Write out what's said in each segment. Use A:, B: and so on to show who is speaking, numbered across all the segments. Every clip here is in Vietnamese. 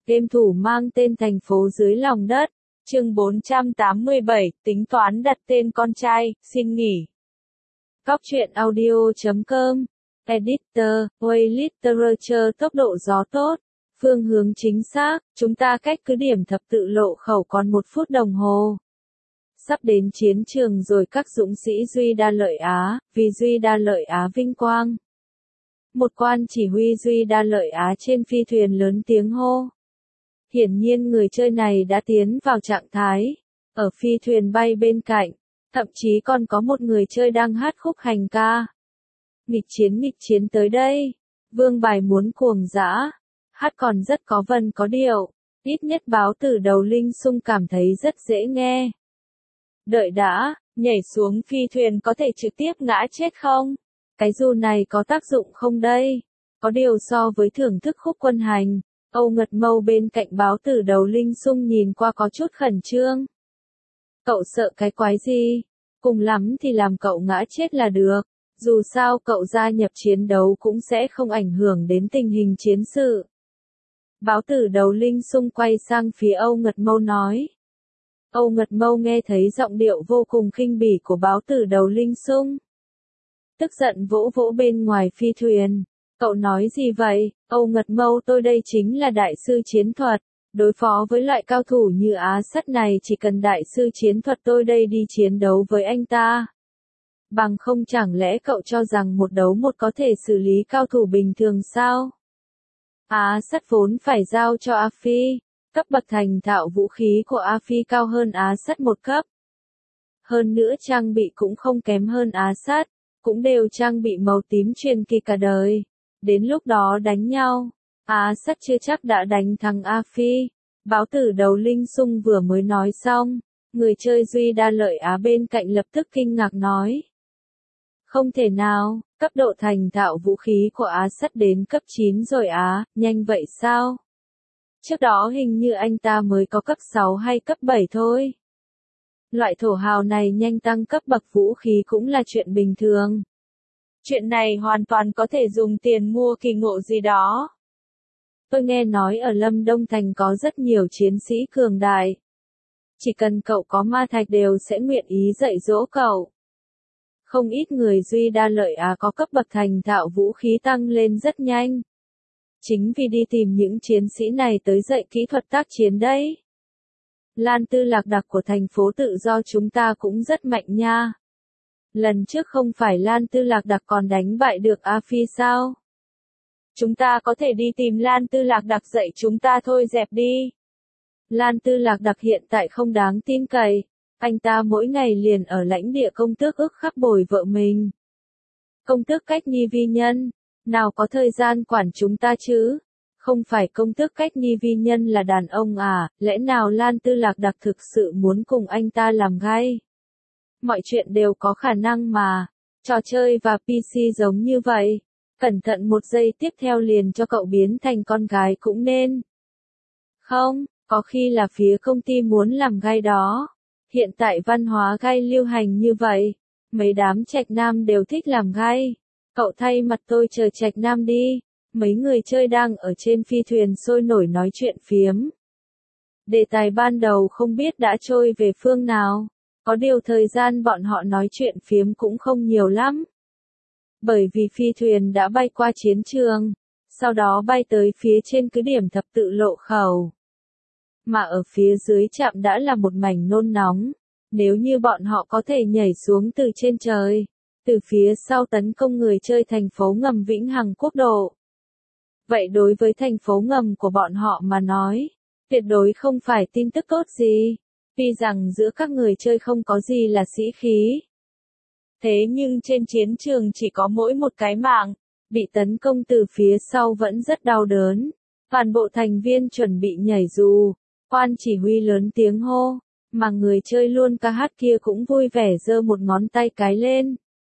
A: Game thủ mang tên thành phố dưới lòng đất. Chương 487, tính toán đặt tên con trai, xin nghỉ. Góc truyện audio.com. Editor, Way Literature tốc độ gió tốt. Phương hướng chính xác, chúng ta cách cứ điểm thập tự lộ khẩu còn 1 phút đồng hồ. Sắp đến chiến trường rồi các dũng sĩ Duy Đa Lợi Á, vì Duy Đa Lợi Á vinh quang. Một quan chỉ huy Duy Đa Lợi Á trên phi thuyền lớn tiếng hô. Hiển nhiên người chơi này đã tiến vào trạng thái. Ở phi thuyền bay bên cạnh, thậm chí còn có một người chơi đang hát khúc hành ca. Nghịch chiến tới đây. Vương bài muốn cuồng dã. Hát còn rất có vần có điệu. Ít nhất báo từ đầu Linh Sung cảm thấy rất dễ nghe. Đợi đã, nhảy xuống phi thuyền có thể trực tiếp ngã chết không? Cái dù này có tác dụng không đây? Có điều so với thưởng thức khúc quân hành, Âu Ngật Mâu bên cạnh báo từ đầu Linh Sung nhìn qua có chút khẩn trương. Cậu sợ cái quái gì? Cùng lắm thì làm cậu ngã chết là được. Dù sao cậu gia nhập chiến đấu cũng sẽ không ảnh hưởng đến tình hình chiến sự. Báo từ đầu Linh Sung quay sang phía Âu Ngật Mâu nói. Âu Ngật Mâu nghe thấy giọng điệu vô cùng khinh bỉ của báo từ đầu Linh Sung. Tức giận vỗ vỗ bên ngoài phi thuyền. Cậu nói gì vậy? Âu Ngật Mâu, tôi đây chính là đại sư chiến thuật. Đối phó với loại cao thủ như Á Sắt này chỉ cần đại sư chiến thuật tôi đây đi chiến đấu với anh ta. Bằng không chẳng lẽ cậu cho rằng 1 đấu 1 có thể xử lý cao thủ bình thường sao? Á Sắt vốn phải giao cho A Phi. Cấp bậc thành thạo vũ khí của A Phi cao hơn Á Sắt 1 cấp. Hơn nữa trang bị cũng không kém hơn Á Sắt, cũng đều trang bị màu tím truyền kỳ cả đời. Đến lúc đó đánh nhau, Á Sắt chưa chắc đã đánh thắng A Phi. Báo từ đầu Linh Sung vừa mới nói xong, người chơi Duy Đa Lợi Á bên cạnh lập tức kinh ngạc nói. Không thể nào, cấp độ thành thạo vũ khí của Á Sắt đến cấp 9 rồi á, nhanh vậy sao? Trước đó hình như anh ta mới có cấp 6 hay cấp 7 thôi. Loại thổ hào này nhanh tăng cấp bậc vũ khí cũng là chuyện bình thường. Chuyện này hoàn toàn có thể dùng tiền mua kỳ ngộ gì đó. Tôi nghe nói ở Lâm Đông Thành có rất nhiều chiến sĩ cường đại. Chỉ cần cậu có ma thạch đều sẽ nguyện ý dạy dỗ cậu. Không ít người Duy Đa Lợi Á có cấp bậc thành thạo vũ khí tăng lên rất nhanh. Chính vì đi tìm những chiến sĩ này tới dạy kỹ thuật tác chiến đấy. Lan Tư Lạc Đặc của thành phố tự do chúng ta cũng rất mạnh nha. Lần trước không phải Lan Tư Lạc Đặc còn đánh bại được A Phi sao? Chúng ta có thể đi tìm Lan Tư Lạc Đặc dạy chúng ta thôi, dẹp đi. Lan Tư Lạc Đặc hiện tại không đáng tin cậy. Anh ta mỗi ngày liền ở lãnh địa công tước ức khắc bồi vợ mình. Công tước Cách Nhi vi nhân, nào có thời gian quản chúng ta chứ? Không phải công tước Cách Nhi vi nhân là đàn ông à, lẽ nào Lan Tư Lạc Đặc thực sự muốn cùng anh ta làm gay? Mọi chuyện đều có khả năng mà. Trò chơi và PC giống như vậy. Cẩn thận 1 giây tiếp theo liền cho cậu biến thành con gái cũng nên. Không, có khi là phía công ty muốn làm gay đó. Hiện tại văn hóa gay lưu hành như vậy. Mấy đám trạch nam đều thích làm gay. Cậu thay mặt tôi chờ trạch nam đi. Mấy người chơi đang ở trên phi thuyền sôi nổi nói chuyện phiếm. Đề tài ban đầu không biết đã trôi về phương nào. Có điều thời gian bọn họ nói chuyện phiếm cũng không nhiều lắm. Bởi vì phi thuyền đã bay qua chiến trường, sau đó bay tới phía trên cứ điểm thập tự lộ khẩu. Mà ở phía dưới trạm đã là một mảnh nôn nóng. Nếu như bọn họ có thể nhảy xuống từ trên trời, từ phía sau tấn công người chơi thành phố ngầm Vĩnh Hằng Quốc độ. Vậy đối với thành phố ngầm của bọn họ mà nói, tuyệt đối không phải tin tức tốt gì. Vì rằng giữa các người chơi không có gì là sĩ khí. Thế nhưng trên chiến trường chỉ có mỗi một cái mạng, bị tấn công từ phía sau vẫn rất đau đớn. Toàn bộ thành viên chuẩn bị nhảy dù, quan chỉ huy lớn tiếng hô, mà người chơi luôn ca hát kia cũng vui vẻ giơ một ngón tay cái lên.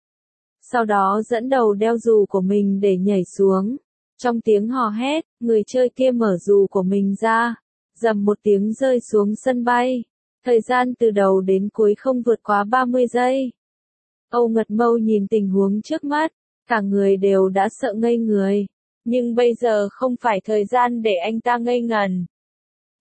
A: Sau đó dẫn đầu đeo dù của mình để nhảy xuống. Trong tiếng hò hét, người chơi kia mở dù của mình ra, rầm một tiếng rơi xuống sân bay. Thời gian từ đầu đến cuối không vượt quá 30 giây. Âu Ngật Mâu nhìn tình huống trước mắt, cả người đều đã sợ ngây người. Nhưng bây giờ không phải thời gian để anh ta ngây ngần.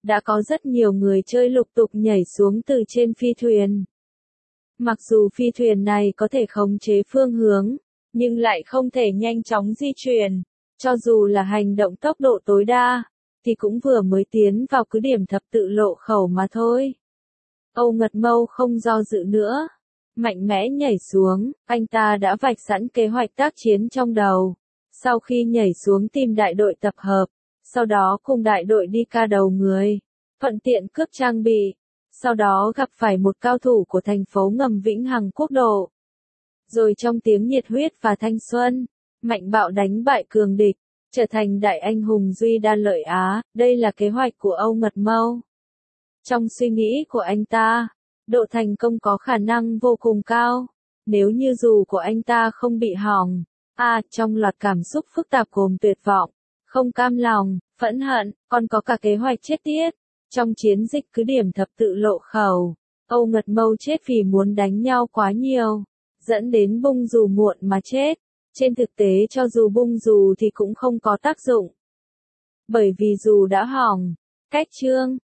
A: đã có rất nhiều người chơi lục tục nhảy xuống từ trên phi thuyền. Mặc dù phi thuyền này có thể khống chế phương hướng, nhưng lại không thể nhanh chóng di chuyển, cho dù là hành động tốc độ tối đa, thì cũng vừa mới tiến vào cứ điểm thập tự lộ khẩu mà thôi. Âu Ngật Mâu không do dự nữa, mạnh mẽ nhảy xuống, anh ta đã vạch sẵn kế hoạch tác chiến trong đầu. Sau khi nhảy xuống tìm đại đội tập hợp, sau đó cùng đại đội đi ca đầu người, thuận tiện cướp trang bị, sau đó gặp phải một cao thủ của thành phố ngầm Vĩnh Hằng Quốc độ. Rồi trong tiếng nhiệt huyết và thanh xuân, mạnh bạo đánh bại cường địch, trở thành đại anh hùng duy đa lợi Á, đây là kế hoạch của Âu Ngật Mâu. Trong suy nghĩ của anh ta, độ thành công có khả năng vô cùng cao, nếu như dù của anh ta không bị hỏng. Trong loạt cảm xúc phức tạp gồm tuyệt vọng, không cam lòng, phẫn hận, còn có cả kế hoạch chết tiết. Trong chiến dịch cứ điểm thập tự lộ khẩu, Âu Ngật Mâu chết vì muốn đánh nhau quá nhiều, dẫn đến bung dù muộn mà chết. Trên thực tế cho dù bung dù thì cũng không có tác dụng. Bởi vì dù đã hỏng. Cách chương